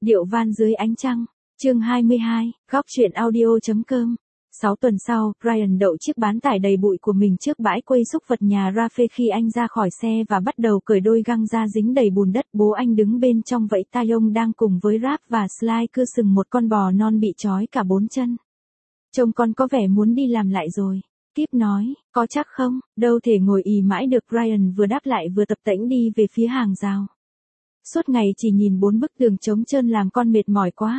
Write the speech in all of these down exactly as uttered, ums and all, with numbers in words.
Điệu van dưới ánh trăng, chương hai mươi hai, góc truyện audio.com. Sáu tuần sau, Ryan đậu chiếc bán tải đầy bụi của mình trước bãi quây xúc vật nhà Rafe khi anh ra khỏi xe và bắt đầu cởi đôi găng ra dính đầy bùn đất. Bố anh đứng bên trong vẫy tay, ông đang cùng với Rap và Sly cưa sừng một con bò non bị trói cả bốn chân. Trông con có vẻ muốn đi làm lại rồi. Kip nói, có chắc không, đâu thể ngồi ì mãi được. Ryan vừa đáp lại vừa tập tễnh đi về phía hàng rào. Suốt ngày chỉ nhìn bốn bức tường trống trơn làm con mệt mỏi quá.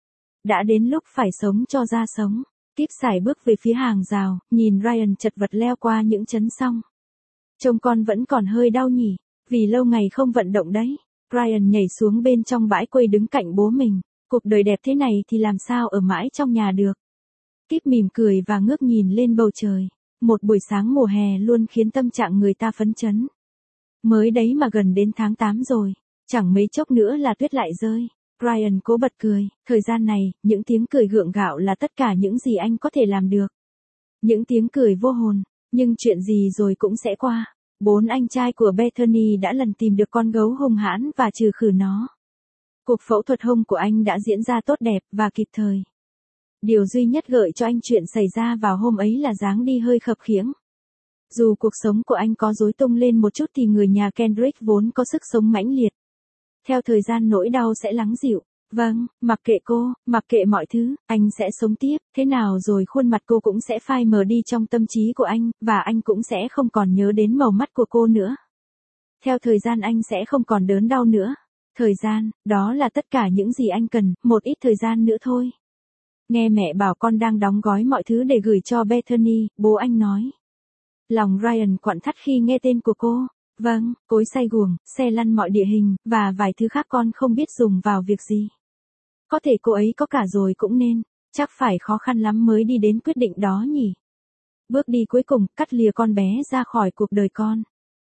Đã đến lúc phải sống cho ra sống. Kip sải bước về phía hàng rào, nhìn Ryan chật vật leo qua những chấn song. Trông con vẫn còn hơi đau nhỉ, vì lâu ngày không vận động đấy. Ryan nhảy xuống bên trong bãi quây đứng cạnh bố mình. Cuộc đời đẹp thế này thì làm sao ở mãi trong nhà được. Kip mỉm cười và ngước nhìn lên bầu trời. Một buổi sáng mùa hè luôn khiến tâm trạng người ta phấn chấn. Mới đấy mà gần đến tháng tám rồi, chẳng mấy chốc nữa là tuyết lại rơi. Ryan cố bật cười, thời gian này, những tiếng cười gượng gạo là tất cả những gì anh có thể làm được. Những tiếng cười vô hồn, nhưng chuyện gì rồi cũng sẽ qua. Bốn anh trai của Bethany đã lần tìm được con gấu hung hãn và trừ khử nó. Cuộc phẫu thuật hông của anh đã diễn ra tốt đẹp và kịp thời. Điều duy nhất gợi cho anh chuyện xảy ra vào hôm ấy là dáng đi hơi khập khiễng. Dù cuộc sống của anh có rối tung lên một chút thì người nhà Kendrick vốn có sức sống mãnh liệt. Theo thời gian nỗi đau sẽ lắng dịu. Vâng, mặc kệ cô, mặc kệ mọi thứ, anh sẽ sống tiếp. Thế nào rồi khuôn mặt cô cũng sẽ phai mờ đi trong tâm trí của anh, và anh cũng sẽ không còn nhớ đến màu mắt của cô nữa. Theo thời gian anh sẽ không còn đớn đau nữa. Thời gian, đó là tất cả những gì anh cần, một ít thời gian nữa thôi. Nghe mẹ bảo con đang đóng gói mọi thứ để gửi cho Bethany, bố anh nói. Lòng Ryan quặn thắt khi nghe tên của cô. Vâng, cối xay guồng, xe lăn mọi địa hình, và vài thứ khác con không biết dùng vào việc gì. Có thể cô ấy có cả rồi cũng nên, chắc phải khó khăn lắm mới đi đến quyết định đó nhỉ. Bước đi cuối cùng, cắt lìa con bé ra khỏi cuộc đời con.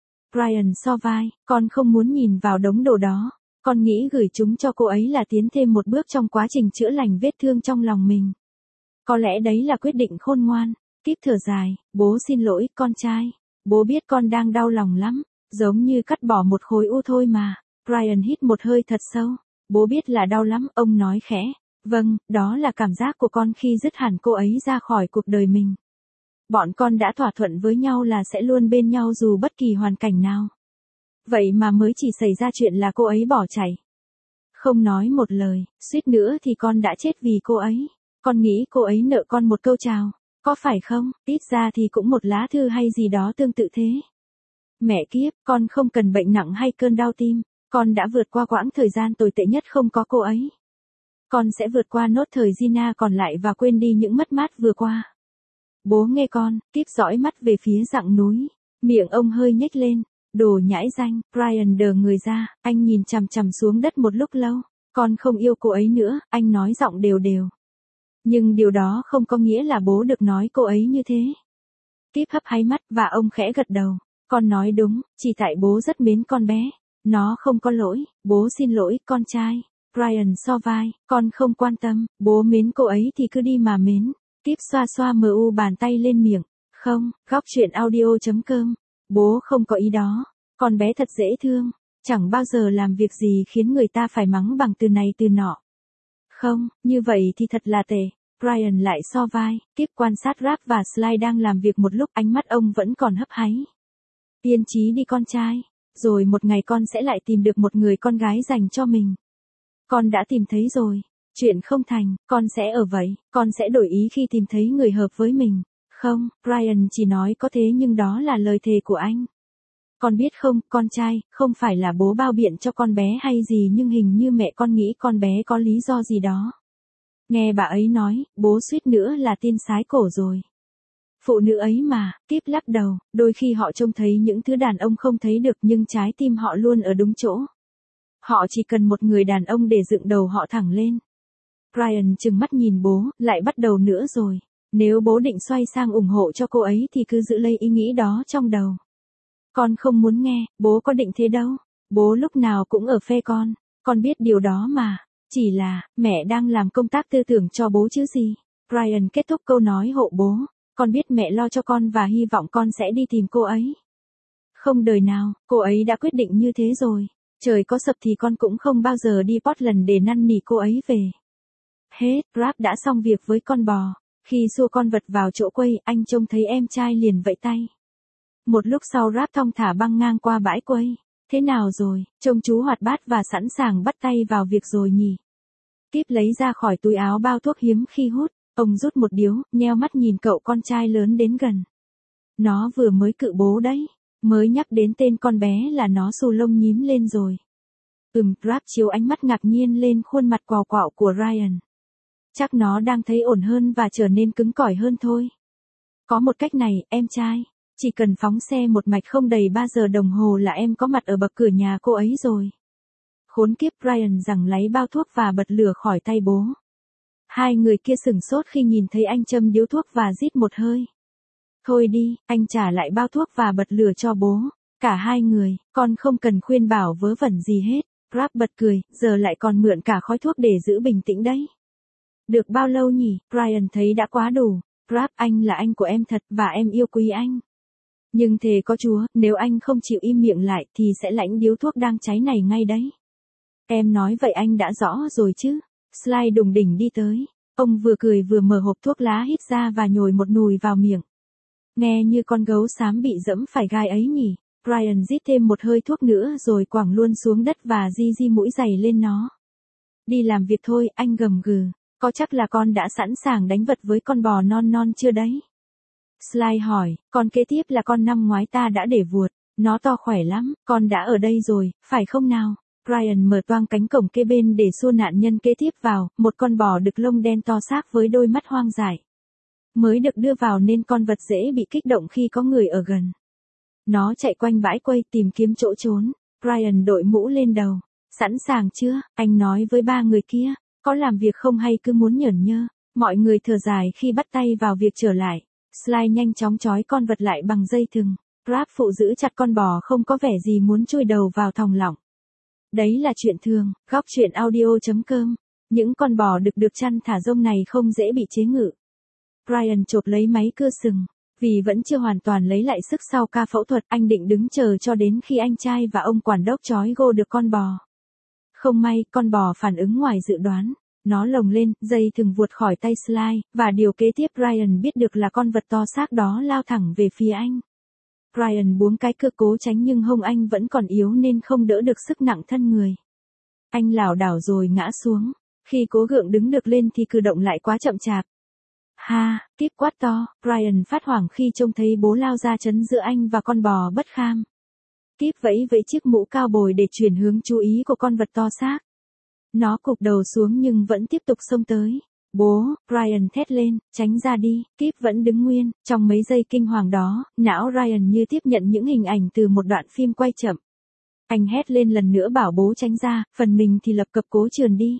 Ryan so vai, con không muốn nhìn vào đống đồ đó. Con nghĩ gửi chúng cho cô ấy là tiến thêm một bước trong quá trình chữa lành vết thương trong lòng mình. Có lẽ đấy là quyết định khôn ngoan. Kip thở dài, bố xin lỗi, con trai. Bố biết con đang đau lòng lắm. Giống như cắt bỏ một khối u thôi mà. Ryan hít một hơi thật sâu. Bố biết là đau lắm, ông nói khẽ. Vâng, đó là cảm giác của con khi dứt hẳn cô ấy ra khỏi cuộc đời mình. Bọn con đã thỏa thuận với nhau là sẽ luôn bên nhau dù bất kỳ hoàn cảnh nào. Vậy mà mới chỉ xảy ra chuyện là cô ấy bỏ chạy. Không nói một lời, suýt nữa thì con đã chết vì cô ấy. Con nghĩ cô ấy nợ con một câu chào. Có phải không? Ít ra thì cũng một lá thư hay gì đó tương tự thế. Mẹ kiếp, con không cần bệnh nặng hay cơn đau tim. Con đã vượt qua quãng thời gian tồi tệ nhất không có cô ấy. Con sẽ vượt qua nốt thời Gina còn lại và quên đi những mất mát vừa qua. Bố nghe con, Kip dõi mắt về phía dặng núi. Miệng ông hơi nhếch lên. Đồ nhãi danh, Ryan đờ người ra, anh nhìn chằm chằm xuống đất một lúc lâu. Con không yêu cô ấy nữa, anh nói giọng đều đều. Nhưng điều đó không có nghĩa là bố được nói cô ấy như thế. Kip hấp háy mắt và ông khẽ gật đầu. Con nói đúng, chỉ tại bố rất mến con bé. Nó không có lỗi, bố xin lỗi, con trai. Ryan so vai, con không quan tâm, bố mến cô ấy thì cứ đi mà mến. Kip xoa xoa mờ u bàn tay lên miệng. Không, góc truyện audio.com. Bố không có ý đó. Con bé thật dễ thương. Chẳng bao giờ làm việc gì khiến người ta phải mắng bằng từ này từ nọ. Không, như vậy thì thật là tệ. Ryan lại so vai, Kip quan sát Rap và Sly đang làm việc một lúc, ánh mắt ông vẫn còn hấp háy. Yên chí đi con trai. Rồi một ngày con sẽ lại tìm được một người con gái dành cho mình. Con đã tìm thấy rồi. Chuyện không thành, con sẽ ở vậy. Con sẽ đổi ý khi tìm thấy người hợp với mình. Không, Ryan chỉ nói có thế nhưng đó là lời thề của anh. Con biết không, con trai, không phải là bố bao biện cho con bé hay gì nhưng hình như mẹ con nghĩ con bé có lý do gì đó. Nghe bà ấy nói, bố suýt nữa là tin sái cổ rồi. Phụ nữ ấy mà, Kip lắc đầu, đôi khi họ trông thấy những thứ đàn ông không thấy được nhưng trái tim họ luôn ở đúng chỗ. Họ chỉ cần một người đàn ông để dựng đầu họ thẳng lên. Ryan trừng mắt nhìn bố, lại bắt đầu nữa rồi. Nếu bố định xoay sang ủng hộ cho cô ấy thì cứ giữ lấy ý nghĩ đó trong đầu. Con không muốn nghe, bố có định thế đâu. Bố lúc nào cũng ở phe con, con biết điều đó mà. Chỉ là, mẹ đang làm công tác tư tưởng cho bố chứ gì. Ryan kết thúc câu nói hộ bố. Con biết mẹ lo cho con và hy vọng con sẽ đi tìm cô ấy. Không đời nào, cô ấy đã quyết định như thế rồi. Trời có sập thì con cũng không bao giờ đi Portland để năn nỉ cô ấy về. Hết, Rap đã xong việc với con bò. Khi xua con vật vào chỗ quay, anh trông thấy em trai liền vẫy tay. Một lúc sau Rap thong thả băng ngang qua bãi quay. Thế nào rồi, trông chú hoạt bát và sẵn sàng bắt tay vào việc rồi nhỉ? Kíp lấy ra khỏi túi áo bao thuốc hiếm khi hút, ông rút một điếu, nheo mắt nhìn cậu con trai lớn đến gần. Nó vừa mới cự bố đấy, mới nhắc đến tên con bé là nó xù lông nhím lên rồi. Ừm, Rap chiếu ánh mắt ngạc nhiên lên khuôn mặt quào quạo của Ryan. Chắc nó đang thấy ổn hơn và trở nên cứng cỏi hơn thôi. Có một cách này, em trai. Chỉ cần phóng xe một mạch không đầy ba giờ đồng hồ là em có mặt ở bậc cửa nhà cô ấy rồi. Khốn kiếp, Ryan giằng lấy bao thuốc và bật lửa khỏi tay bố. Hai người kia sửng sốt khi nhìn thấy anh châm điếu thuốc và rít một hơi. Thôi đi, anh trả lại bao thuốc và bật lửa cho bố. Cả hai người, con không cần khuyên bảo vớ vẩn gì hết. Rap bật cười, giờ lại còn mượn cả khói thuốc để giữ bình tĩnh đấy. Được bao lâu nhỉ? Ryan thấy đã quá đủ. Rap, anh là anh của em thật và em yêu quý anh. Nhưng thề có Chúa, nếu anh không chịu im miệng lại thì sẽ lãnh điếu thuốc đang cháy này ngay đấy. Em nói vậy anh đã rõ rồi chứ. Sly đùng đỉnh đi tới. Ông vừa cười vừa mở hộp thuốc lá hít ra và nhồi một nùi vào miệng. Nghe như con gấu xám bị dẫm phải gai ấy nhỉ. Ryan rít thêm một hơi thuốc nữa rồi quẳng luôn xuống đất và di di mũi giày lên nó. Đi làm việc thôi, anh gầm gừ. Có chắc là con đã sẵn sàng đánh vật với con bò non non chưa đấy? Sly hỏi, con kế tiếp là con năm ngoái ta đã để vuột. Nó to khỏe lắm, con đã ở đây rồi, phải không nào? Ryan mở toang cánh cổng kế bên để xua nạn nhân kế tiếp vào, một con bò đực lông đen to xác với đôi mắt hoang dại. Mới được đưa vào nên con vật dễ bị kích động khi có người ở gần. Nó chạy quanh bãi quay tìm kiếm chỗ trốn. Ryan đội mũ lên đầu. Sẵn sàng chưa? Anh nói với ba người kia. Có làm việc không hay cứ muốn nhởn nhơ. Mọi người thở dài khi bắt tay vào việc trở lại. Sly nhanh chóng trói con vật lại bằng dây thừng. Rap phụ giữ chặt con bò không có vẻ gì muốn chui đầu vào thòng lọng. Đấy là chuyện thường. Góc chuyện audio chấm com. Những con bò đực được chăn thả rông này không dễ bị chế ngự. Ryan chộp lấy máy cưa sừng. Vì vẫn chưa hoàn toàn lấy lại sức sau ca phẫu thuật, anh định đứng chờ cho đến khi anh trai và ông quản đốc trói gô được con bò. Không may, con bò phản ứng ngoài dự đoán. Nó lồng lên, dây thừng vuột khỏi tay Sly, và điều kế tiếp Ryan biết được là con vật to xác đó lao thẳng về phía anh. Ryan buông cái cưa cố tránh nhưng hông anh vẫn còn yếu nên không đỡ được sức nặng thân người. Anh lảo đảo rồi ngã xuống. Khi cố gượng đứng được lên thì cử động lại quá chậm chạp. Ha, Kíp quát to, Ryan phát hoảng khi trông thấy bố lao ra chắn giữa anh và con bò bất kham. Kíp vẫy vẫy chiếc mũ cao bồi để chuyển hướng chú ý của con vật to xác. Nó cụp đầu xuống nhưng vẫn tiếp tục xông tới. Bố, Ryan thét lên, tránh ra đi, Kíp vẫn đứng nguyên. Trong mấy giây kinh hoàng đó, não Ryan như tiếp nhận những hình ảnh từ một đoạn phim quay chậm. Anh hét lên lần nữa bảo bố tránh ra, phần mình thì lập cập cố trườn đi.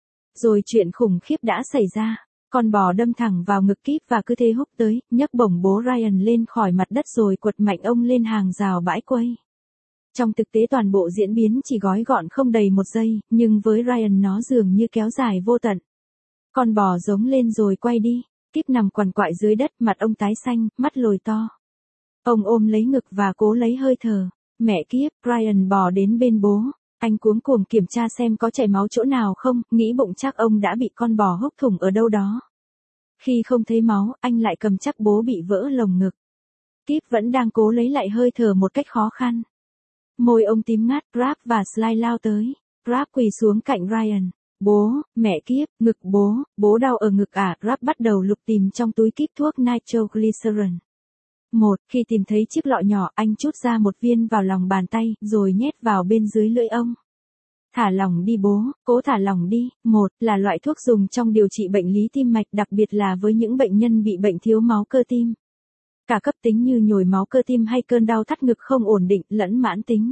Rồi chuyện khủng khiếp đã xảy ra. Con bò đâm thẳng vào ngực Kíp và cứ thế húc tới, nhấc bổng bố Ryan lên khỏi mặt đất rồi quật mạnh ông lên hàng rào bãi quay. Trong thực tế toàn bộ diễn biến chỉ gói gọn không đầy một giây, nhưng với Ryan nó dường như kéo dài vô tận. Con bò giống lên rồi quay đi, Kíp nằm quằn quại dưới đất, mặt ông tái xanh, mắt lồi to. Ông ôm lấy ngực và cố lấy hơi thở. Mẹ Kíp, Ryan bò đến bên bố. Anh cuống cuồng kiểm tra xem có chảy máu chỗ nào không, nghĩ bụng chắc ông đã bị con bò húc thủng ở đâu đó. Khi không thấy máu, anh lại cầm chắc bố bị vỡ lồng ngực. Kíp vẫn đang cố lấy lại hơi thở một cách khó khăn. Môi ông tím ngắt, Rap và Sly lao tới. Rap quỳ xuống cạnh Ryan. Bố, mẹ Kíp, ngực bố, bố đau ở ngực à? Rap bắt đầu lục tìm trong túi Kíp thuốc nitroglycerin. Một, khi tìm thấy chiếc lọ nhỏ, anh trút ra một viên vào lòng bàn tay, rồi nhét vào bên dưới lưỡi ông. Thả lỏng đi bố, cố thả lỏng đi. Một, là loại thuốc dùng trong điều trị bệnh lý tim mạch, đặc biệt là với những bệnh nhân bị bệnh thiếu máu cơ tim. Cả cấp tính như nhồi máu cơ tim hay cơn đau thắt ngực không ổn định, lẫn mãn tính.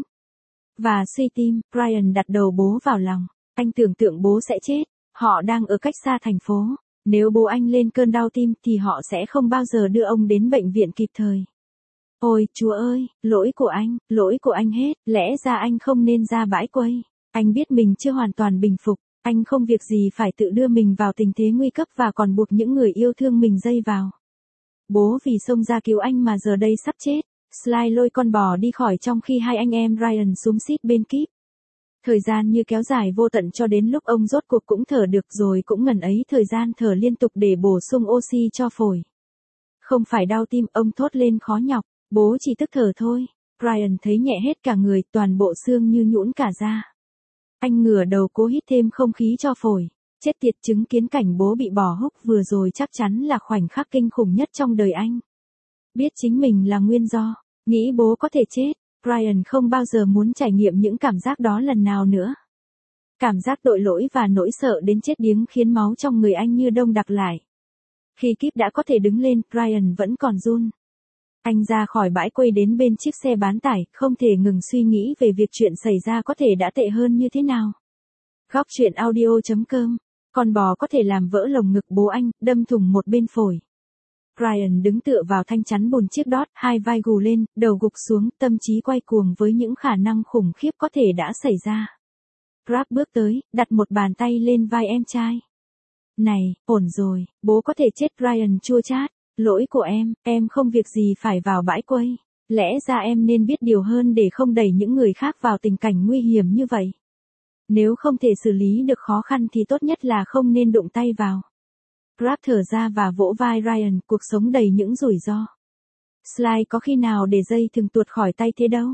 Và suy tim, Ryan đặt đầu bố vào lòng. Anh tưởng tượng bố sẽ chết. Họ đang ở cách xa thành phố. Nếu bố anh lên cơn đau tim thì họ sẽ không bao giờ đưa ông đến bệnh viện kịp thời. Ôi, Chúa ơi, lỗi của anh, lỗi của anh hết, lẽ ra anh không nên ra bãi quay. Anh biết mình chưa hoàn toàn bình phục, anh không việc gì phải tự đưa mình vào tình thế nguy cấp và còn buộc những người yêu thương mình dây vào. Bố vì xông ra cứu anh mà giờ đây sắp chết. Sly lôi con bò đi khỏi trong khi hai anh em Ryan xúm xít bên Kíp. Thời gian như kéo dài vô tận cho đến lúc ông rốt cuộc cũng thở được rồi cũng ngần ấy thời gian thở liên tục để bổ sung oxy cho phổi. Không phải đau tim, ông thốt lên khó nhọc, bố chỉ tức thở thôi. Brian thấy nhẹ hết cả người, toàn bộ xương như nhũn cả ra. Anh ngửa đầu cố hít thêm không khí cho phổi. Chết tiệt, chứng kiến cảnh bố bị bỏ húc vừa rồi chắc chắn là khoảnh khắc kinh khủng nhất trong đời anh. Biết chính mình là nguyên do, nghĩ bố có thể chết, Brian không bao giờ muốn trải nghiệm những cảm giác đó lần nào nữa. Cảm giác tội lỗi và nỗi sợ đến chết điếng khiến máu trong người anh như đông đặc lại. Khi Kip đã có thể đứng lên, Brian vẫn còn run. Anh ra khỏi bãi quay đến bên chiếc xe bán tải, không thể ngừng suy nghĩ về việc chuyện xảy ra có thể đã tệ hơn như thế nào. Góc truyện audio chấm com. Con bò có thể làm vỡ lồng ngực bố anh, đâm thủng một bên phổi. Brian đứng tựa vào thanh chắn bùn chiếc đót, hai vai gù lên, đầu gục xuống, tâm trí quay cuồng với những khả năng khủng khiếp có thể đã xảy ra. Brad bước tới, đặt một bàn tay lên vai em trai. Này, ổn rồi, bố có thể chết. Brian chua chát. Lỗi của em, em không việc gì phải vào bãi quay. Lẽ ra em nên biết điều hơn để không đẩy những người khác vào tình cảnh nguy hiểm như vậy. Nếu không thể xử lý được khó khăn thì tốt nhất là không nên đụng tay vào. Brad thở ra và vỗ vai Ryan, cuộc sống đầy những rủi ro. Sly có khi nào để dây thừng tuột khỏi tay thế đâu.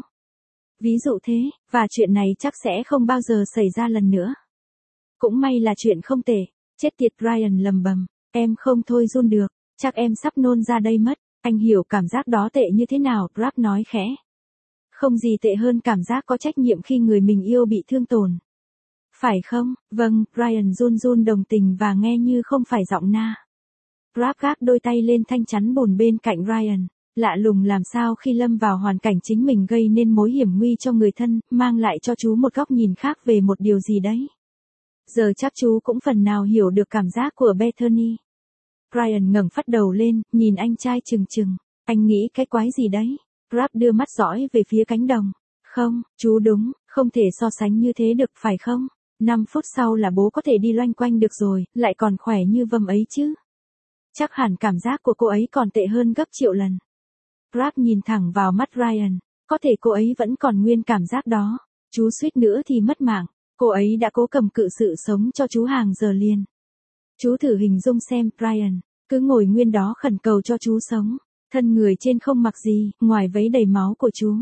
Ví dụ thế, và chuyện này chắc sẽ không bao giờ xảy ra lần nữa. Cũng may là chuyện không tệ. Chết tiệt, Ryan lầm bầm. Em không thôi run được, chắc em sắp nôn ra đây mất. Anh hiểu cảm giác đó tệ như thế nào, Brad nói khẽ. Không gì tệ hơn cảm giác có trách nhiệm khi người mình yêu bị thương tổn. Phải không? Vâng, Ryan run run đồng tình và nghe như không phải giọng na. Brad gác đôi tay lên thanh chắn bùn bên cạnh Ryan. Lạ lùng làm sao khi lâm vào hoàn cảnh chính mình gây nên mối hiểm nguy cho người thân, mang lại cho chú một góc nhìn khác về một điều gì đấy. Giờ chắc chú cũng phần nào hiểu được cảm giác của Bethany. Brian ngẩng phát đầu lên, nhìn anh trai chừng chừng. Anh nghĩ cái quái gì đấy? Brad đưa mắt dõi về phía cánh đồng. Không, chú đúng, không thể so sánh như thế được phải không? Năm phút sau là bố có thể đi loanh quanh được rồi, lại còn khỏe như vâm ấy chứ. Chắc hẳn cảm giác của cô ấy còn tệ hơn gấp triệu lần. Brad nhìn thẳng vào mắt Ryan. Có thể cô ấy vẫn còn nguyên cảm giác đó. Chú suýt nữa thì mất mạng. Cô ấy đã cố cầm cự sự sống cho chú hàng giờ liền. Chú thử hình dung xem, Ryan, cứ ngồi nguyên đó khẩn cầu cho chú sống. Thân người trên không mặc gì, ngoài váy đầy máu của chú.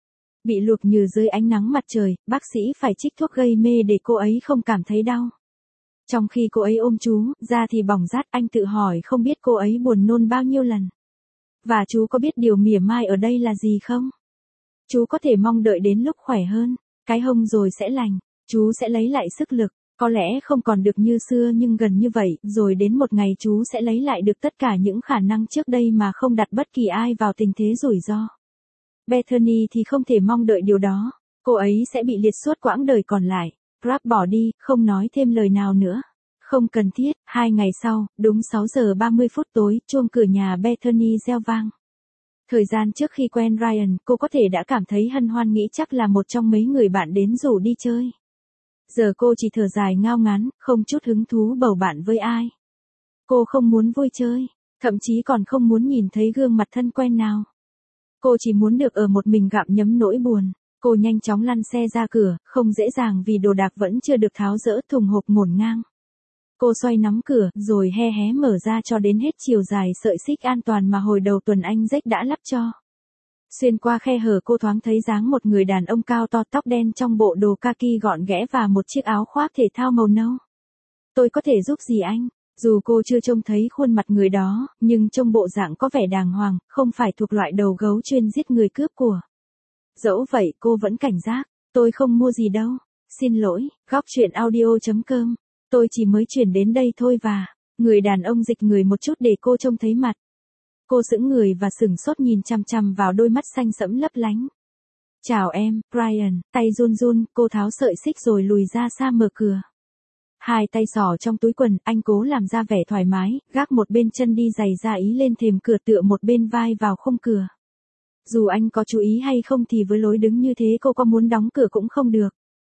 Bị luộc nhừ dưới ánh nắng mặt trời, bác sĩ phải trích thuốc gây mê để cô ấy không cảm thấy đau. Trong khi cô ấy ôm chú, da thì bỏng rát, anh tự hỏi không biết cô ấy buồn nôn bao nhiêu lần. Và chú có biết điều mỉa mai ở đây là gì không? Chú có thể mong đợi đến lúc khỏe hơn, cái hông rồi sẽ lành, chú sẽ lấy lại sức lực. Có lẽ không còn được như xưa nhưng gần như vậy, rồi đến một ngày chú sẽ lấy lại được tất cả những khả năng trước đây mà không đặt bất kỳ ai vào tình thế rủi ro. Bethany thì không thể mong đợi điều đó, cô ấy sẽ bị liệt suốt quãng đời còn lại. Brad bỏ đi, không nói thêm lời nào nữa. Không cần thiết. Hai ngày sau, đúng sáu giờ ba mươi phút tối, chuông cửa nhà Bethany reo vang. Thời gian trước khi quen Ryan, cô có thể đã cảm thấy hân hoan nghĩ chắc là một trong mấy người bạn đến rủ đi chơi. Giờ cô chỉ thở dài ngao ngán, không chút hứng thú bầu bạn với ai. Cô không muốn vui chơi, thậm chí còn không muốn nhìn thấy gương mặt thân quen nào. Cô chỉ muốn được ở một mình gặm nhấm nỗi buồn. Cô nhanh chóng lăn xe ra cửa, không dễ dàng vì đồ đạc vẫn chưa được tháo dỡ, thùng hộp ngổn ngang. Cô xoay nắm cửa, rồi he hé mở ra cho đến hết chiều dài sợi xích an toàn mà hồi đầu tuần anh Jack đã lắp cho. Xuyên qua khe hở cô thoáng thấy dáng một người đàn ông cao to tóc đen trong bộ đồ kaki gọn ghẽ và một chiếc áo khoác thể thao màu nâu. Tôi có thể giúp gì anh? Dù cô chưa trông thấy khuôn mặt người đó, nhưng trông bộ dạng có vẻ đàng hoàng, không phải thuộc loại đầu gấu chuyên giết người cướp của. Dẫu vậy cô vẫn cảnh giác, tôi không mua gì đâu. Xin lỗi, góc truyện audio chấm com. Tôi chỉ mới chuyển đến đây thôi và... Người đàn ông dịch người một chút để cô trông thấy mặt. Cô sững người và sửng sốt nhìn chằm chằm vào đôi mắt xanh sẫm lấp lánh. Chào em, Brian, tay run run, cô tháo sợi xích rồi lùi ra xa mở cửa. Hai tay xỏ trong túi quần, anh cố làm ra vẻ thoải mái, gác một bên chân đi giày ra ý lên thềm cửa tựa một bên vai vào khung cửa. Dù anh có chú ý hay không thì với lối đứng như thế cô có muốn đóng cửa cũng không được.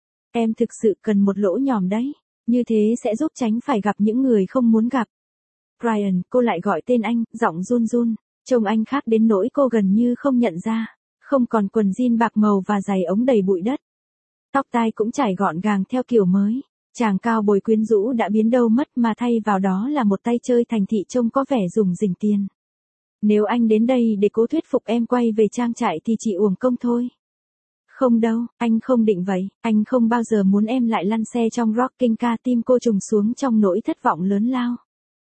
Em thực sự cần một lỗ nhòm đấy, như thế sẽ giúp tránh phải gặp những người không muốn gặp. Brian, cô lại gọi tên anh, giọng run run, trông anh khác đến nỗi cô gần như không nhận ra, không còn quần jean bạc màu và giày ống đầy bụi đất. Tóc tai cũng trải gọn gàng theo kiểu mới. Chàng cao bồi quyến rũ đã biến đâu mất mà thay vào đó là một tay chơi thành thị trông có vẻ rủng rỉnh tiền. Nếu anh đến đây để cố thuyết phục em quay về trang trại thì chỉ uổng công thôi. Không đâu, anh không định vậy, anh không bao giờ muốn em lại lăn xe trong Rocking Car. Tim cô trùng xuống trong nỗi thất vọng lớn lao.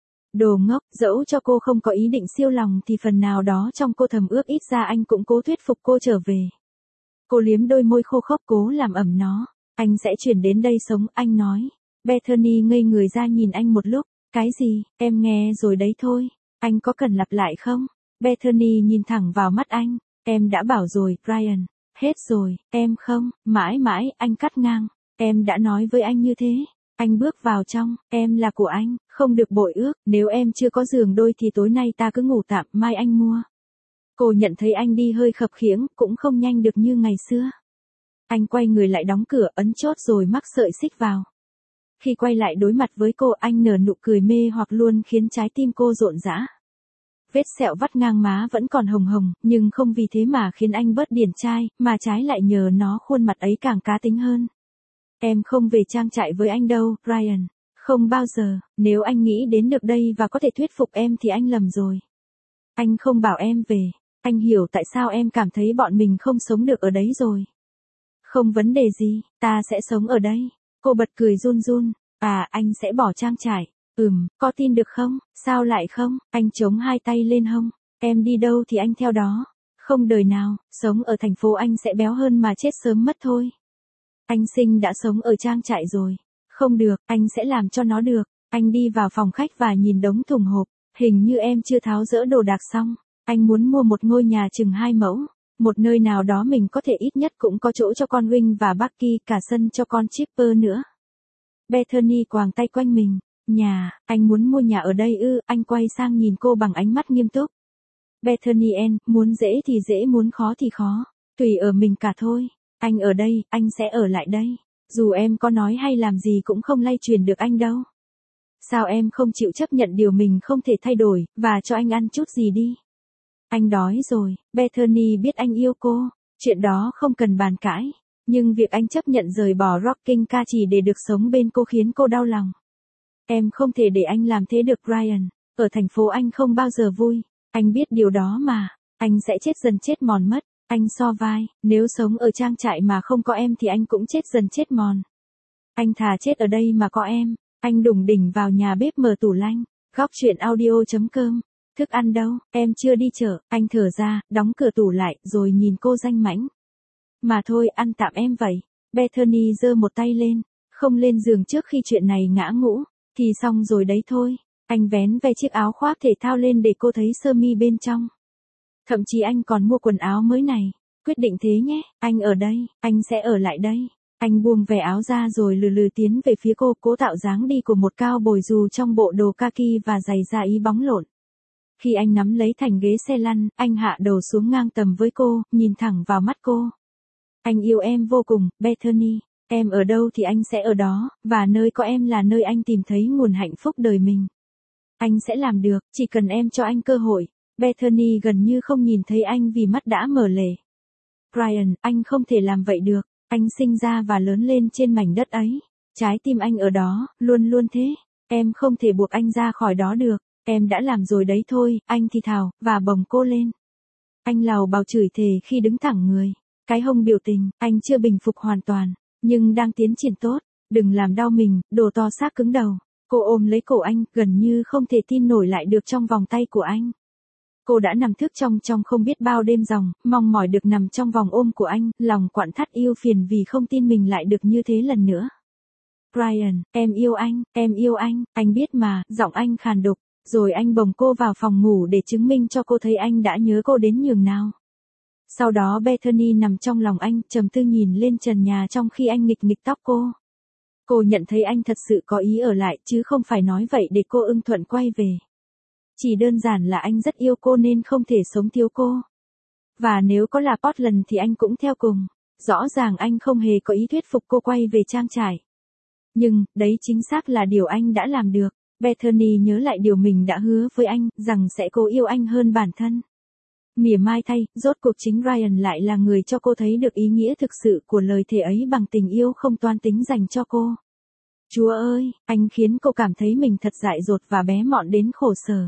Đồ ngốc, dẫu cho cô không có ý định siêu lòng thì phần nào đó trong cô thầm ước ít ra anh cũng cố thuyết phục cô trở về. Cô liếm đôi môi khô khốc cố làm ẩm nó. Anh sẽ chuyển đến đây sống, anh nói. Bethany ngây người ra nhìn anh một lúc. Cái gì, em nghe rồi đấy thôi. Anh có cần lặp lại không? Bethany nhìn thẳng vào mắt anh. Em đã bảo rồi, Brian. Hết rồi, em không, mãi mãi, anh cắt ngang. Em đã nói với anh như thế. Anh bước vào trong, em là của anh, không được bội ước. Nếu em chưa có giường đôi thì tối nay ta cứ ngủ tạm, mai anh mua. Cô nhận thấy anh đi hơi khập khiễng, cũng không nhanh được như ngày xưa. Anh quay người lại đóng cửa, ấn chốt rồi mắc sợi xích vào. Khi quay lại đối mặt với cô, anh nở nụ cười mê hoặc luôn khiến trái tim cô rộn rã. Vết sẹo vắt ngang má vẫn còn hồng hồng, nhưng không vì thế mà khiến anh bớt điển trai, mà trái lại nhờ nó khuôn mặt ấy càng cá tính hơn. Em không về trang trại với anh đâu, Brian. Không bao giờ, nếu anh nghĩ đến được đây và có thể thuyết phục em thì anh lầm rồi. Anh không bảo em về, anh hiểu tại sao em cảm thấy bọn mình không sống được ở đấy rồi. Không vấn đề gì, ta sẽ sống ở đây. Cô bật cười run run, à anh sẽ bỏ trang trại. Ừm, có tin được không? Sao lại không? Anh chống hai tay lên hông. Em đi đâu thì anh theo đó. Không đời nào, sống ở thành phố anh sẽ béo hơn mà chết sớm mất thôi. Anh Sinh đã sống ở trang trại rồi. Không được, anh sẽ làm cho nó được. Anh đi vào phòng khách và nhìn đống thùng hộp. Hình như em chưa tháo dỡ đồ đạc xong. Anh muốn mua một ngôi nhà chừng hai mẫu. Một nơi nào đó mình có thể ít nhất cũng có chỗ cho con Wing và Bucky, cả sân cho con Chipper nữa. Bethany quàng tay quanh mình. Nhà, anh muốn mua nhà ở đây ư? Anh quay sang nhìn cô bằng ánh mắt nghiêm túc. Bethany Ann, muốn dễ thì dễ, muốn khó thì khó. Tùy ở mình cả thôi. Anh ở đây, anh sẽ ở lại đây. Dù em có nói hay làm gì cũng không lay truyền được anh đâu. Sao em không chịu chấp nhận điều mình không thể thay đổi, và cho anh ăn chút gì đi? Anh đói rồi. Bethany biết anh yêu cô. Chuyện đó không cần bàn cãi. Nhưng việc anh chấp nhận rời bỏ Rocking Car chỉ để được sống bên cô khiến cô đau lòng. Em không thể để anh làm thế được, Brian. Ở thành phố anh không bao giờ vui. Anh biết điều đó mà. Anh sẽ chết dần chết mòn mất. Anh so vai, nếu sống ở trang trại mà không có em thì anh cũng chết dần chết mòn. Anh thà chết ở đây mà có em. Anh đủng đỉnh vào nhà bếp mở tủ lạnh. Góc chuyện audio chấm com. Thức ăn đâu, em chưa đi chợ. Anh thở ra, đóng cửa tủ lại, rồi nhìn cô danh mãnh. Mà thôi, ăn tạm em vậy. Bethany giơ một tay lên. Không lên giường trước khi chuyện này ngã ngũ. Thì xong rồi đấy thôi. Anh vén ve chiếc áo khoác thể thao lên để cô thấy sơ mi bên trong. Thậm chí anh còn mua quần áo mới này. Quyết định thế nhé, anh ở đây, anh sẽ ở lại đây. Anh buông vẻ áo ra rồi lừ lừ tiến về phía cô, cố tạo dáng đi của một cao bồi dù trong bộ đồ kaki và giày da ý bóng lộn. Khi anh nắm lấy thành ghế xe lăn, anh hạ đầu xuống ngang tầm với cô, nhìn thẳng vào mắt cô. Anh yêu em vô cùng, Bethany. Em ở đâu thì anh sẽ ở đó, và nơi có em là nơi anh tìm thấy nguồn hạnh phúc đời mình. Anh sẽ làm được, chỉ cần em cho anh cơ hội. Bethany gần như không nhìn thấy anh vì mắt đã mở lề. Brian, anh không thể làm vậy được. Anh sinh ra và lớn lên trên mảnh đất ấy. Trái tim anh ở đó, luôn luôn thế. Em không thể buộc anh ra khỏi đó được. Em đã làm rồi đấy thôi, anh thì thào, và bồng cô lên. Anh lào bào chửi thề khi đứng thẳng người. Cái hông biểu tình, anh chưa bình phục hoàn toàn, nhưng đang tiến triển tốt. Đừng làm đau mình, đồ to xác cứng đầu. Cô ôm lấy cổ anh, gần như không thể tin nổi lại được trong vòng tay của anh. Cô đã nằm thức trong trong không biết bao đêm ròng, mong mỏi được nằm trong vòng ôm của anh, lòng quặn thắt yêu phiền vì không tin mình lại được như thế lần nữa. Brian, em yêu anh, em yêu anh, anh biết mà, giọng anh khàn đục, rồi anh bồng cô vào phòng ngủ để chứng minh cho cô thấy anh đã nhớ cô đến nhường nào. Sau đó Bethany nằm trong lòng anh, trầm tư nhìn lên trần nhà trong khi anh nghịch nghịch tóc cô. Cô nhận thấy anh thật sự có ý ở lại, chứ không phải nói vậy để cô ưng thuận quay về. Chỉ đơn giản là anh rất yêu cô nên không thể sống thiếu cô. Và nếu có là Portland thì anh cũng theo cùng. Rõ ràng anh không hề có ý thuyết phục cô quay về trang trại. Nhưng, đấy chính xác là điều anh đã làm được. Bethany nhớ lại điều mình đã hứa với anh, rằng sẽ cố yêu anh hơn bản thân. Mỉa mai thay, rốt cuộc chính Ryan lại là người cho cô thấy được ý nghĩa thực sự của lời thề ấy bằng tình yêu không toan tính dành cho cô. Chúa ơi, anh khiến cô cảm thấy mình thật dại dột và bé mọn đến khổ sở.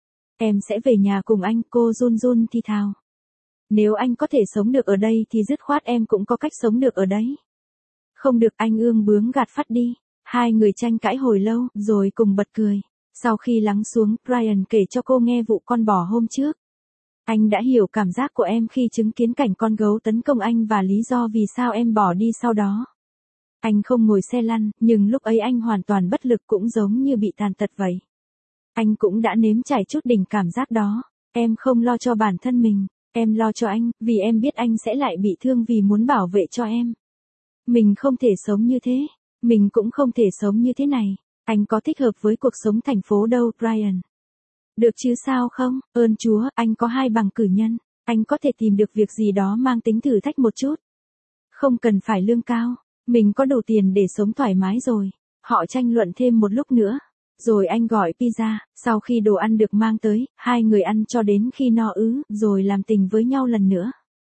Em sẽ về nhà cùng anh, cô run run thi thào. Nếu anh có thể sống được ở đây thì dứt khoát em cũng có cách sống được ở đấy. Không được, anh ương bướng gạt phắt đi. Hai người tranh cãi hồi lâu, rồi cùng bật cười. Sau khi lắng xuống, Ryan kể cho cô nghe vụ con bò hôm trước. Anh đã hiểu cảm giác của em khi chứng kiến cảnh con gấu tấn công anh và lý do vì sao em bỏ đi sau đó. Anh không ngồi xe lăn, nhưng lúc ấy anh hoàn toàn bất lực cũng giống như bị tàn tật vậy. Anh cũng đã nếm trải chút đỉnh cảm giác đó. Em không lo cho bản thân mình, em lo cho anh, vì em biết anh sẽ lại bị thương vì muốn bảo vệ cho em. Mình không thể sống như thế, mình cũng không thể sống như thế này. Anh có thích hợp với cuộc sống thành phố đâu, Ryan. Được chứ sao không, ơn Chúa, anh có hai bằng cử nhân, anh có thể tìm được việc gì đó mang tính thử thách một chút. Không cần phải lương cao, mình có đủ tiền để sống thoải mái rồi. Họ tranh luận thêm một lúc nữa. Rồi anh gọi pizza, sau khi đồ ăn được mang tới, hai người ăn cho đến khi no ứ, rồi làm tình với nhau lần nữa.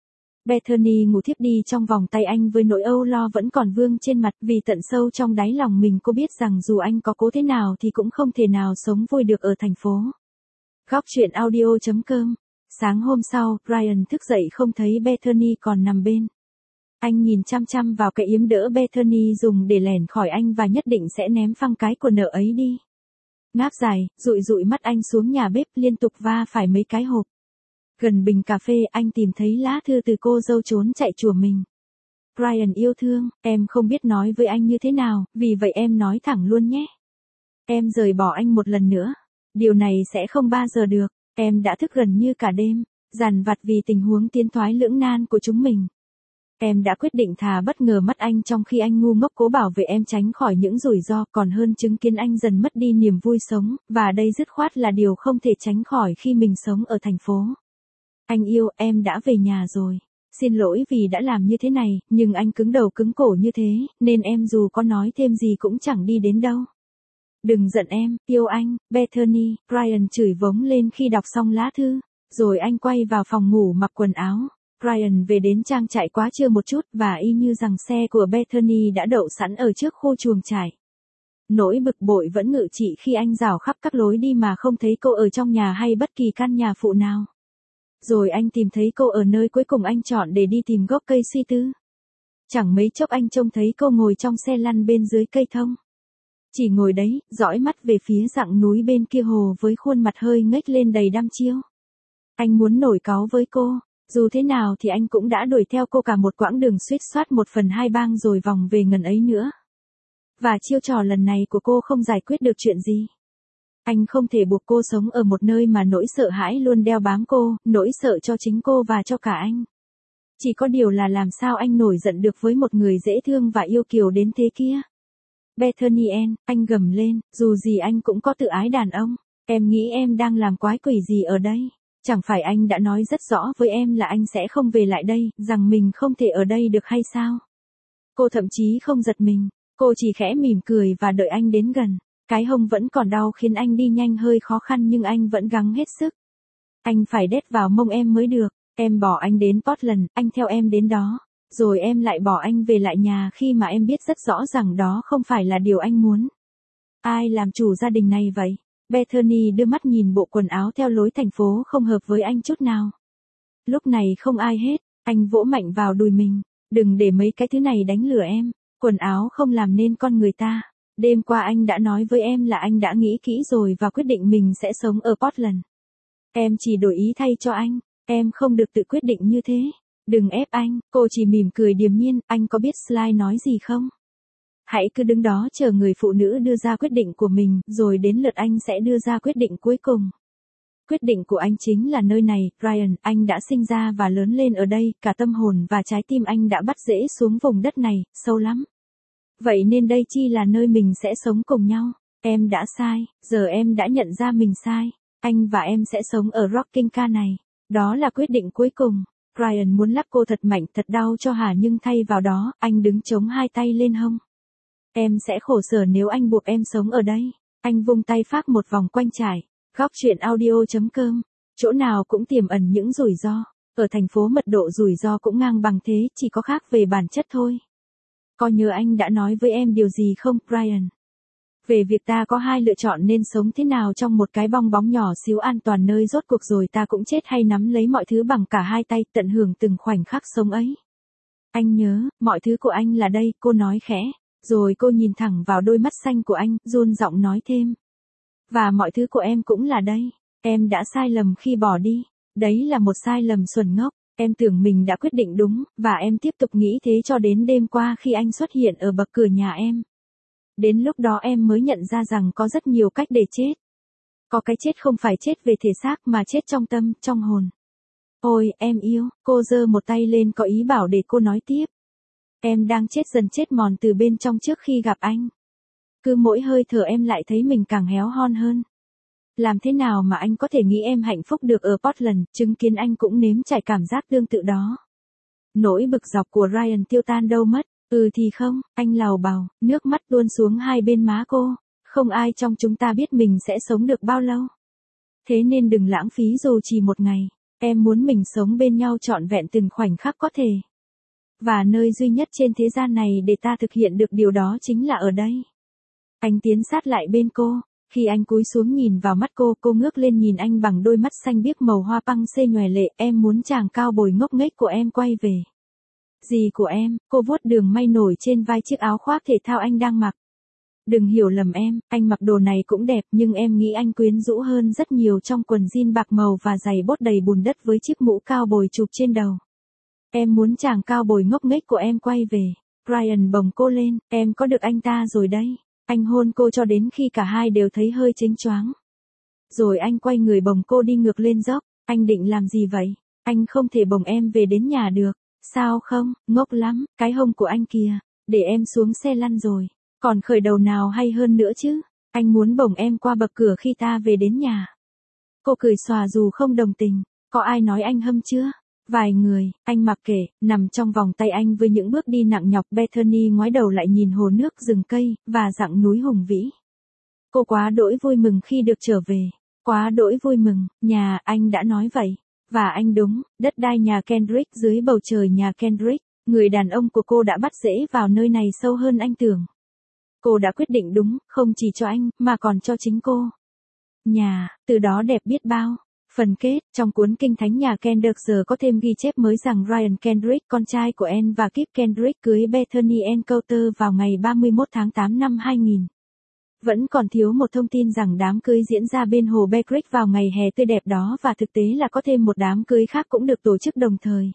Bethany ngủ thiếp đi trong vòng tay anh với nỗi âu lo vẫn còn vương trên mặt vì tận sâu trong đáy lòng mình cô biết rằng dù anh có cố thế nào thì cũng không thể nào sống vui được ở thành phố. Góc truyện audio chấm com. Sáng hôm sau, Ryan thức dậy không thấy Bethany còn nằm bên. Anh nhìn chăm chăm vào cái yếm đỡ Bethany dùng để lẻn khỏi anh và nhất định sẽ ném phăng cái quần nợ ấy đi. Ngáp dài, dụi dụi mắt anh xuống nhà bếp liên tục va phải mấy cái hộp. Gần bình cà phê anh tìm thấy lá thư từ cô dâu trốn chạy chùa mình. Ryan yêu thương, em không biết nói với anh như thế nào, vì vậy em nói thẳng luôn nhé. Em rời bỏ anh một lần nữa. Điều này sẽ không bao giờ được, em đã thức gần như cả đêm, dằn vặt vì tình huống tiến thoái lưỡng nan của chúng mình. Em đã quyết định thà bất ngờ mất anh trong khi anh ngu ngốc cố bảo vệ em tránh khỏi những rủi ro còn hơn chứng kiến anh dần mất đi niềm vui sống, và đây dứt khoát là điều không thể tránh khỏi khi mình sống ở thành phố. Anh yêu, em đã về nhà rồi. Xin lỗi vì đã làm như thế này, nhưng anh cứng đầu cứng cổ như thế, nên em dù có nói thêm gì cũng chẳng đi đến đâu. Đừng giận em, yêu anh, Bethany, Ryan chửi vống lên khi đọc xong lá thư, rồi anh quay vào phòng ngủ mặc quần áo. Ryan về đến trang trại quá trưa một chút và y như rằng xe của Bethany đã đậu sẵn ở trước khu chuồng trại. Nỗi bực bội vẫn ngự trị khi anh rảo khắp các lối đi mà không thấy cô ở trong nhà hay bất kỳ căn nhà phụ nào. Rồi anh tìm thấy cô ở nơi cuối cùng anh chọn để đi tìm gốc cây suy tư. Chẳng mấy chốc anh trông thấy cô ngồi trong xe lăn bên dưới cây thông. Chỉ ngồi đấy, dõi mắt về phía dặng núi bên kia hồ với khuôn mặt hơi ngếch lên đầy đăm chiêu. Anh muốn nổi cáu với cô, dù thế nào thì anh cũng đã đuổi theo cô cả một quãng đường suýt soát một phần hai bang rồi vòng về ngần ấy nữa. Và chiêu trò lần này của cô không giải quyết được chuyện gì. Anh không thể buộc cô sống ở một nơi mà nỗi sợ hãi luôn đeo bám cô, nỗi sợ cho chính cô và cho cả anh. Chỉ có điều là làm sao anh nổi giận được với một người dễ thương và yêu kiều đến thế kia. Bethany Ann, anh gầm lên, dù gì anh cũng có tự ái đàn ông. Em nghĩ em đang làm quái quỷ gì ở đây? Chẳng phải anh đã nói rất rõ với em là anh sẽ không về lại đây, rằng mình không thể ở đây được hay sao? Cô thậm chí không giật mình, cô chỉ khẽ mỉm cười và đợi anh đến gần. Cái hông vẫn còn đau khiến anh đi nhanh hơi khó khăn nhưng anh vẫn gắng hết sức. Anh phải đét vào mông em mới được, em bỏ anh đến Portland, anh theo em đến đó. Rồi em lại bỏ anh về lại nhà khi mà em biết rất rõ rằng đó không phải là điều anh muốn. Ai làm chủ gia đình này vậy? Bethany đưa mắt nhìn bộ quần áo theo lối thành phố không hợp với anh chút nào. Lúc này không ai hết, anh vỗ mạnh vào đùi mình. Đừng để mấy cái thứ này đánh lừa em, quần áo không làm nên con người ta. Đêm qua anh đã nói với em là anh đã nghĩ kỹ rồi và quyết định mình sẽ sống ở Portland. Em chỉ đổi ý thay cho anh, em không được tự quyết định như thế. Đừng ép anh, cô chỉ mỉm cười điềm nhiên, anh có biết Sly nói gì không? Hãy cứ đứng đó chờ người phụ nữ đưa ra quyết định của mình, rồi đến lượt anh sẽ đưa ra quyết định cuối cùng. Quyết định của anh chính là nơi này, Ryan, anh đã sinh ra và lớn lên ở đây, cả tâm hồn và trái tim anh đã bắt rễ xuống vùng đất này, sâu lắm. Vậy nên đây chi là nơi mình sẽ sống cùng nhau. Em đã sai, giờ em đã nhận ra mình sai. Anh và em sẽ sống ở Rockingham này. Đó là quyết định cuối cùng. Ryan muốn lắc cô thật mạnh thật đau cho hả nhưng thay vào đó, anh đứng chống hai tay lên hông. Em sẽ khổ sở nếu anh buộc em sống ở đây. Anh vung tay phác một vòng quanh trải. Góc truyện audio chấm com Chỗ nào cũng tiềm ẩn những rủi ro. Ở thành phố mật độ rủi ro cũng ngang bằng thế, chỉ có khác về bản chất thôi. Có nhớ anh đã nói với em điều gì không, Brian? Về việc ta có hai lựa chọn nên sống thế nào trong một cái bong bóng nhỏ xíu an toàn nơi rốt cuộc rồi ta cũng chết hay nắm lấy mọi thứ bằng cả hai tay tận hưởng từng khoảnh khắc sống ấy. Anh nhớ, mọi thứ của anh là đây, cô nói khẽ. Rồi cô nhìn thẳng vào đôi mắt xanh của anh, run giọng nói thêm. Và mọi thứ của em cũng là đây. Em đã sai lầm khi bỏ đi. Đấy là một sai lầm xuẩn ngốc. Em tưởng mình đã quyết định đúng, và em tiếp tục nghĩ thế cho đến đêm qua khi anh xuất hiện ở bậc cửa nhà em. Đến lúc đó em mới nhận ra rằng có rất nhiều cách để chết. Có cái chết không phải chết về thể xác mà chết trong tâm, trong hồn. Ôi, em yêu, cô giơ một tay lên có ý bảo để cô nói tiếp. Em đang chết dần chết mòn từ bên trong trước khi gặp anh. Cứ mỗi hơi thở em lại thấy mình càng héo hon hơn. Làm thế nào mà anh có thể nghĩ em hạnh phúc được ở Portland, chứng kiến anh cũng nếm trải cảm giác tương tự đó. Nỗi bực dọc của Ryan tiêu tan đâu mất. Ừ thì không, anh lào bào, nước mắt tuôn xuống hai bên má cô. Không ai trong chúng ta biết mình sẽ sống được bao lâu. Thế nên đừng lãng phí dù chỉ một ngày. Em muốn mình sống bên nhau trọn vẹn từng khoảnh khắc có thể. Và nơi duy nhất trên thế gian này để ta thực hiện được điều đó chính là ở đây. Anh tiến sát lại bên cô. Khi anh cúi xuống nhìn vào mắt cô, cô ngước lên nhìn anh bằng đôi mắt xanh biếc màu hoa păng xê nhòe lệ. Em muốn chàng cao bồi ngốc nghếch của em quay về. Gì của em, cô vuốt đường may nổi trên vai chiếc áo khoác thể thao anh đang mặc. Đừng hiểu lầm em, anh mặc đồ này cũng đẹp nhưng em nghĩ anh quyến rũ hơn rất nhiều trong quần jean bạc màu và giày bốt đầy bùn đất với chiếc mũ cao bồi chụp trên đầu. Em muốn chàng cao bồi ngốc nghếch của em quay về. Brian bồng cô lên, em có được anh ta rồi đấy. Anh hôn cô cho đến khi cả hai đều thấy hơi chênh choáng. Rồi anh quay người bồng cô đi ngược lên dốc. Anh định làm gì vậy? Anh không thể bồng em về đến nhà được. Sao không, ngốc lắm, cái hông của anh kìa. Để em xuống xe lăn rồi. Còn khởi đầu nào hay hơn nữa chứ. Anh muốn bồng em qua bậc cửa khi ta về đến nhà. Cô cười xòa dù không đồng tình. Có ai nói anh hâm chưa? Vài người, anh mặc kệ, nằm trong vòng tay anh với những bước đi nặng nhọc. Bethany ngoái đầu lại nhìn hồ nước, rừng cây, và dặng núi hùng vĩ. Cô quá đỗi vui mừng khi được trở về. Quá đỗi vui mừng, nhà, anh đã nói vậy. Và anh đúng, đất đai nhà Kendrick dưới bầu trời nhà Kendrick. Người đàn ông của cô đã bắt rễ vào nơi này sâu hơn anh tưởng. Cô đã quyết định đúng, không chỉ cho anh, mà còn cho chính cô. Nhà, từ đó đẹp biết bao. Phần kết, trong cuốn Kinh Thánh nhà Kendrick giờ có thêm ghi chép mới rằng Ryan Kendrick, con trai của Anne và Kip Kendrick cưới Bethany Ann Coulter vào ngày ba mươi mốt tháng tám năm hai nghìn. Vẫn còn thiếu một thông tin rằng đám cưới diễn ra bên hồ Beckwith vào ngày hè tươi đẹp đó và thực tế là có thêm một đám cưới khác cũng được tổ chức đồng thời.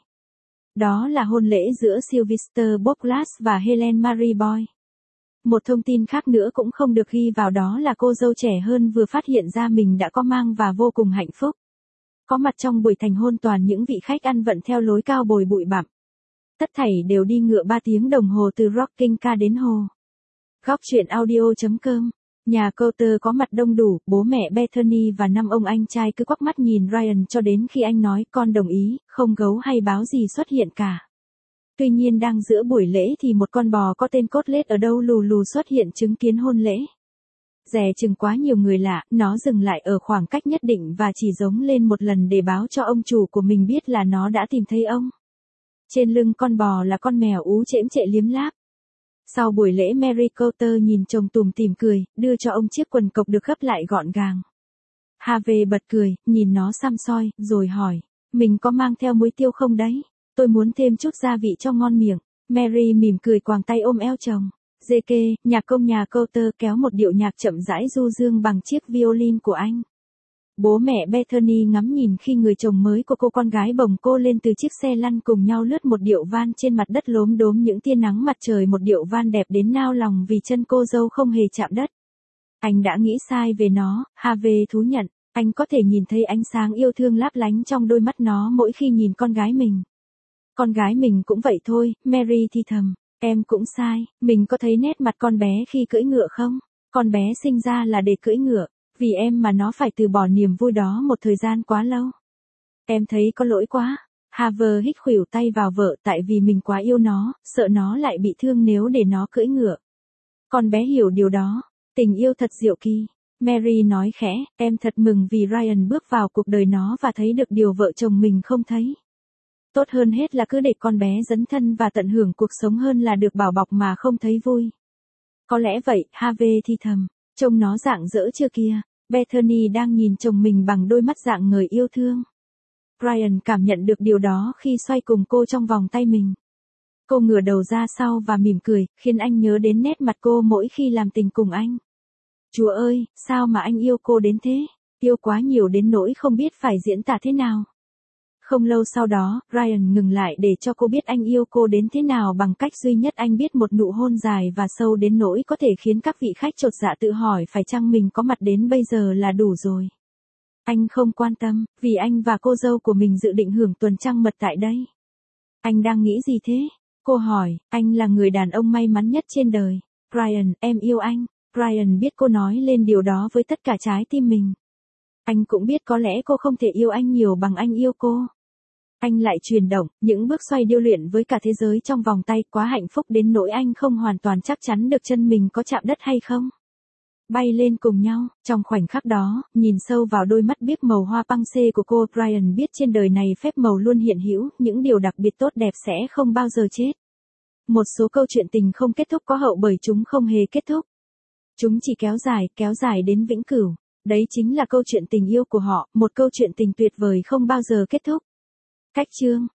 Đó là hôn lễ giữa Sylvester Douglas và Helen Marie Boyd. Một thông tin khác nữa cũng không được ghi vào đó là cô dâu trẻ hơn vừa phát hiện ra mình đã có mang và vô cùng hạnh phúc. Có mặt trong buổi thành hôn toàn những vị khách ăn vận theo lối cao bồi bụi bặm. Tất thảy đều đi ngựa ba tiếng đồng hồ từ Rocking Ca đến hồ. Góc truyện audio chấm com. Nhà Coulter có mặt đông đủ, bố mẹ Bethany và năm ông anh trai cứ quắc mắt nhìn Ryan cho đến khi anh nói con đồng ý, không gấu hay báo gì xuất hiện cả. Tuy nhiên đang giữa buổi lễ thì một con bò có tên Cotlet ở đâu lù lù xuất hiện chứng kiến hôn lễ. Dè chừng quá nhiều người lạ, nó dừng lại ở khoảng cách nhất định và chỉ giống lên một lần để báo cho ông chủ của mình biết là nó đã tìm thấy ông. Trên lưng con bò là con mèo ú chễm chệ liếm láp. Sau buổi lễ Mary Coulter nhìn chồng tủm tỉm cười, đưa cho ông chiếc quần cộc được gấp lại gọn gàng. Harvey bật cười, nhìn nó săm soi, rồi hỏi, mình có mang theo muối tiêu không đấy? Tôi muốn thêm chút gia vị cho ngon miệng. Mary mỉm cười quàng tay ôm eo chồng. giê ca, nhạc công nhà Coulter kéo một điệu nhạc chậm rãi du dương bằng chiếc violin của anh. Bố mẹ Bethany ngắm nhìn khi người chồng mới của cô con gái bồng cô lên từ chiếc xe lăn cùng nhau lướt một điệu van trên mặt đất lốm đốm những tia nắng mặt trời, một điệu van đẹp đến nao lòng vì chân cô dâu không hề chạm đất. Anh đã nghĩ sai về nó, Harvey thú nhận, anh có thể nhìn thấy ánh sáng yêu thương láp lánh trong đôi mắt nó mỗi khi nhìn con gái mình. Con gái mình cũng vậy thôi, Mary thì thầm, em cũng sai, mình có thấy nét mặt con bé khi cưỡi ngựa không? Con bé sinh ra là để cưỡi ngựa. Vì em mà nó phải từ bỏ niềm vui đó một thời gian quá lâu. Em thấy có lỗi quá. Harvey hít khuỷu tay vào vợ tại vì mình quá yêu nó, sợ nó lại bị thương nếu để nó cưỡi ngựa. Con bé hiểu điều đó. Tình yêu thật diệu kỳ. Mary nói khẽ, em thật mừng vì Ryan bước vào cuộc đời nó và thấy được điều vợ chồng mình không thấy. Tốt hơn hết là cứ để con bé dấn thân và tận hưởng cuộc sống hơn là được bảo bọc mà không thấy vui. Có lẽ vậy, Harvey thì thầm, trông nó rạng rỡ chưa kia. Bethany đang nhìn chồng mình bằng đôi mắt rạng ngời yêu thương. Brian cảm nhận được điều đó khi xoay cùng cô trong vòng tay mình. Cô ngửa đầu ra sau và mỉm cười, khiến anh nhớ đến nét mặt cô mỗi khi làm tình cùng anh. Chúa ơi, sao mà anh yêu cô đến thế? Yêu quá nhiều đến nỗi không biết phải diễn tả thế nào. Không lâu sau đó, Ryan ngừng lại để cho cô biết anh yêu cô đến thế nào bằng cách duy nhất anh biết một nụ hôn dài và sâu đến nỗi có thể khiến các vị khách chột dạ tự hỏi phải chăng mình có mặt đến bây giờ là đủ rồi. Anh không quan tâm, vì anh và cô dâu của mình dự định hưởng tuần trăng mật tại đây. Anh đang nghĩ gì thế? Cô hỏi, anh là người đàn ông may mắn nhất trên đời. Brian, em yêu anh. Brian biết cô nói lên điều đó với tất cả trái tim mình. Anh cũng biết có lẽ cô không thể yêu anh nhiều bằng anh yêu cô. Anh lại chuyển động, những bước xoay điêu luyện với cả thế giới trong vòng tay, quá hạnh phúc đến nỗi anh không hoàn toàn chắc chắn được chân mình có chạm đất hay không. Bay lên cùng nhau, trong khoảnh khắc đó, nhìn sâu vào đôi mắt biếc màu hoa păng xê của cô, Brian biết trên đời này phép màu luôn hiện hữu, những điều đặc biệt tốt đẹp sẽ không bao giờ chết. Một số câu chuyện tình không kết thúc có hậu bởi chúng không hề kết thúc. Chúng chỉ kéo dài, kéo dài đến vĩnh cửu. Đấy chính là câu chuyện tình yêu của họ, một câu chuyện tình tuyệt vời không bao giờ kết thúc. Cách chương